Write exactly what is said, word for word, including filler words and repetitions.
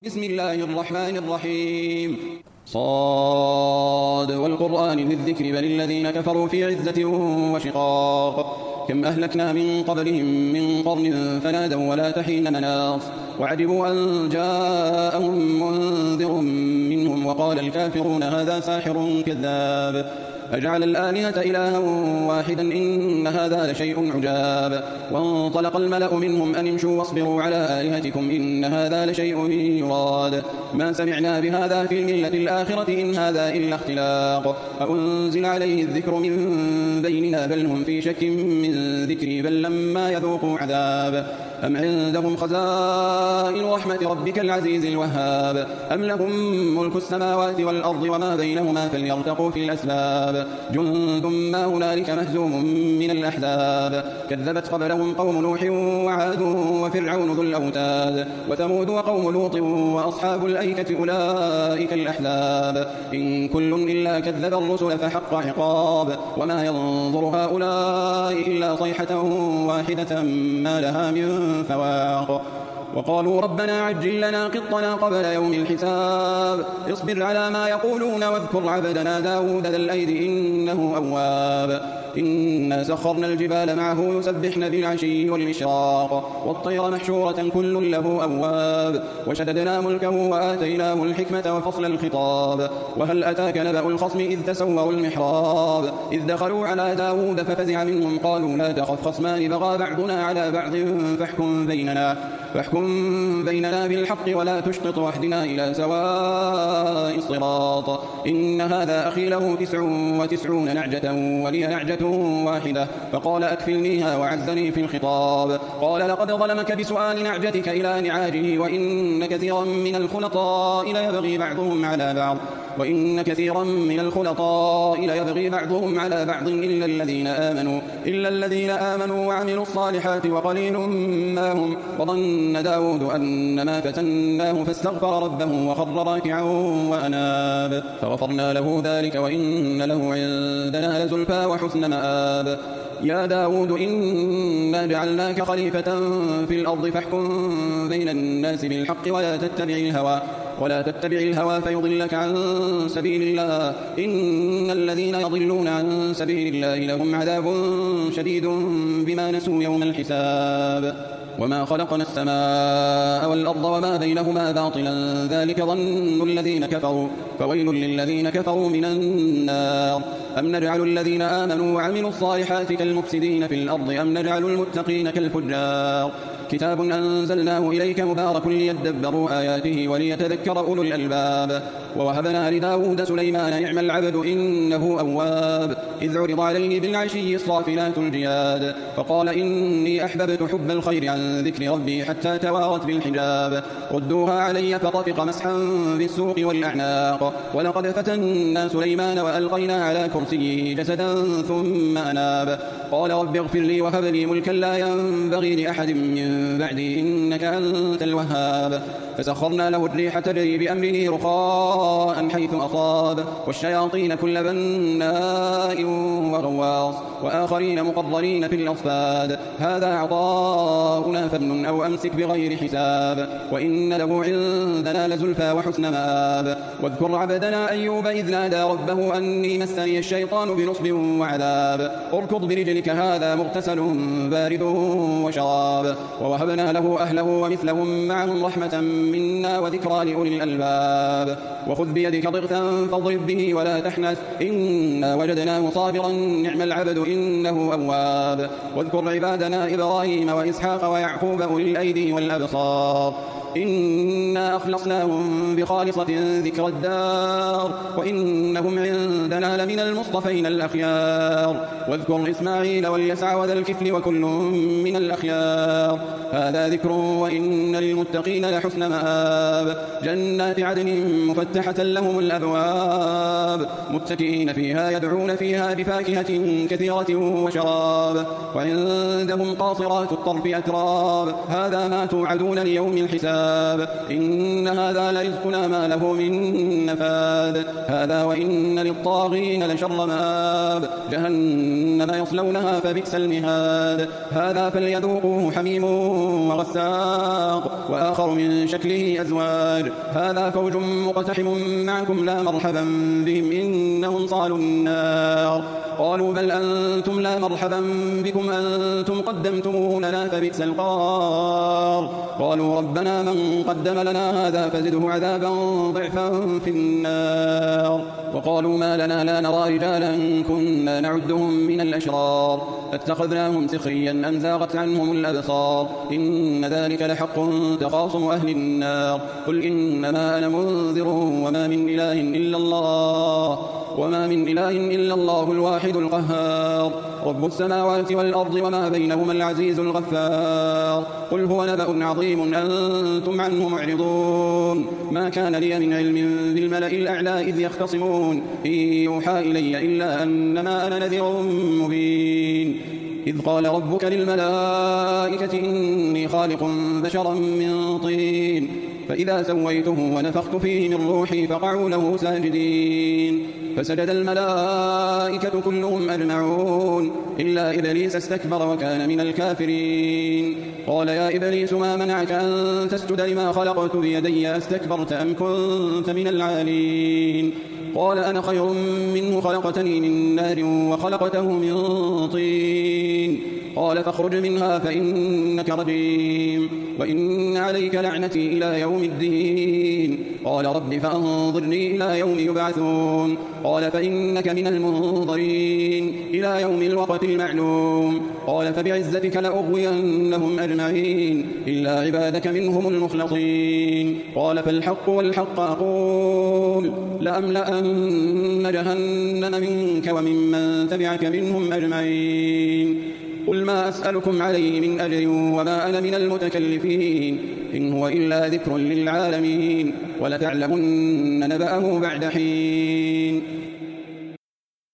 بسم الله الرحمن الرحيم صاد والقرآن ذي الذكر بل الذين كفروا في عزة وشقاق كم أهلكنا من قبلهم من قرن فنادوا ولا تحين مناص وعجبوا أن جاءهم منذر منهم وقال الكافرون هذا ساحر كذاب أجعل الآلهة إلها واحدا إن هذا لشيء عجاب وانطلق الملأ منهم أن امشوا واصبروا على آلهتكم إن هذا لشيء يراد ما سمعنا بهذا في الملة الآخرة إن هذا إلا اختلاق أأنزل عليه الذكر من بيننا بل هم في شك من ذكري بل لما يذوقوا عذاب أم عندهم خزائن رحمة ربك العزيز الوهاب أم لهم ملك السماوات والأرض وما بينهما فليرتقوا في الأسباب جند ما هنالك مهزوم من الأحزاب كذبت قبلهم قوم نوح وعاد وفرعون ذو الأوتاد وثمود وقوم لوط وأصحاب الأيكة أولئك الأحزاب إن كل إلا كذب الرسل فحق عقاب وما ينظر هؤلاء إلا صيحة واحدة ما لها من فواق وقالوا ربنا عجل لنا قطنا قبل يوم الحساب اصبر على ما يقولون واذكر عبدنا داود ذا الأيد إنه أواب إنا سخرنا الجبال معه يسبحن بالعشي والإشراق والطير محشورة كل له أواب وشددنا ملكه وآتيناه الحكمة وفصل الخطاب وهل أتاك نبأ الخصم إذ تسوروا المحراب إذ دخلوا على داود ففزع منهم قالوا لا تخف خصمان بغى بعضنا على بعض فاحكم بيننا فاحكم بيننا بالحق ولا تشطط واهدنا إلى سواء الصراط إن هذا أخي له تسع وتسعون نعجة ولي نعجة واحدة فقال أكفلنيها وعزني في الخطاب قال لقد ظلمك بسؤال نعجتك إلى نعاجه وإن كثيرا من الخلطاء ليبغي بعضهم على بعض وإن كثيرا من الخلطاء ليبغي بعضهم على بعض إلا الذين آمنوا إلا الذين آمنوا وعملوا الصالحات وقليل ما هم وظن داود أنما فتناه فاستغفر ربه وخر راكعا وأناب فغفرنا له ذلك وإن له عندنا لزلفى وحسن مآب يا داود إنا جعلناك خليفة في الأرض فاحكم بين الناس بالحق ولا تتبع الهوى ولا تتبع الهوى فيضلك عن سبيل الله إن الذين يضلون عن سبيل الله لهم عذاب شديد بما نسوا يوم الحساب وما خلقنا السماء والأرض وما بينهما باطلا ذلك ظن الذين كفروا فويل للذين كفروا من النار أم نجعل الذين آمنوا وعملوا الصالحات كالمفسدين في الأرض أم نجعل المتقين كالفجار كتاب أنزلناه إليك مبارك ليدبروا آياته وليتذكر أولو الألباب ووهبنا لداود سليمان نعم العبد إنه أواب إذ عرض عليه بالعشي الصافنات الجياد فقال إني أحببت حب الخير عن ذكر ربي حتى توارت بالحجاب ردوها علي فطفق مسحا بالسوق والأعناق ولقد فتنا سليمان وألقينا على كرسيه جسدا ثم أناب قال رب اغفر لي وهب لي ملكا لا ينبغي لأحد من بعدي إنك أنت الوهاب فسخرنا له الريح تجري بأمره رخاء حيث أصاب والشياطين كل بناء وغواص وآخرين مقررين في الأصفاد هذا عطاؤنا فمن أو أمسك بغير حساب وإن له عندنا لزلفى وحسن مآب واذكر عبدنا أيوب إذ نادى ربه أني مسني الشيطان بنصب وعذاب اركض برجلك هذا مغتسل بارد وشراب ووهبنا له أهله ومثلهم معهم رحمة منا وذكرى لأولي الألباب وخذ بيدك ضغثا فاضرب به ولا تحنث إنا وجدناه صابرا نعم العبد إنه أواب واذكر عبادنا إبراهيم وإسحاق ويعقوب أولي الأيدي والأبصار إنا أخلصناهم بخالصة ذكر الدار وإنهم عندنا لمن المصطفين الأخيار واذكر إسماعيل واليسع وذا الكفل وكل من الأخيار هذا ذكر وإن للمتقين لحسن مآب جنات عدن مفتحة لهم الأبواب متكئين فيها يدعون فيها بفاكهة كثيرة وشراب وعندهم قاصرات الطرف أتراب هذا ما توعدون ليوم الحساب حساب إن هذا لرزقنا ما له من نفاذ هذا وإن للطاغين لشر مآب جهنم يصلونها فبئس المهاد هذا فليذوقوه حميم وغساق وآخر من شكله أزواج هذا فوج مقتحم معكم لا مرحبا بهم إنهم صالوا النار قالوا بل أنتم لا مرحبا بكم أنتم قدمتموه لنا فبئس القرار قالوا ربنا من قدم لنا هذا فزده عذابا ضعفا في النار وقالوا ما لنا لا نرى رجالا كنا نعدهم من الأشرار اتخذناهم سخريا أم زاغت عنهم الأبصار إن ذلك لحق تخاصم أهل النار قل إنما أنا منذر وما من إله إلا الله وما من إله إلا الله الواحد القهار رب السماوات والأرض وما بينهما العزيز الغفار قل هو نبأ عظيم أنتم عنه معرضون ما كان لي من علم بالملأ الأعلى إذ يختصمون إن يوحى إلي إلا أنما أنا نذير مبين إذ قال ربك للملائكة إني خالق بشرا من طين فإذا سويته ونفخت فيه من روحي فقعوا له ساجدين فسجد الملائكة كلهم أجمعون إلا إبليس استكبر وكان من الكافرين قال يا إبليس ما منعك أن تسجد لما خلقت بيدي أستكبرت أم كنت من العالين قال أنا خير منه خلقتني من نار وخلقته من طين قال فاخرج منها فإنك رجيم وإن عليك لعنتي إلى يوم الدين قال رب فأنظرني إلى يوم يبعثون قال فإنك من المنظرين إلى يوم الوقت المعلوم قال فبعزتك لأغوينهم أجمعين إلا عبادك منهم المخلصين قال فالحق والحق أقول لأملأن جهنم منك وممن تبعك منهم أجمعين قل ما أسألكم عليه من أجر وما أنا من المتكلفين إن هو إلا ذكر للعالمين ولتعلمن نبأه بعد حين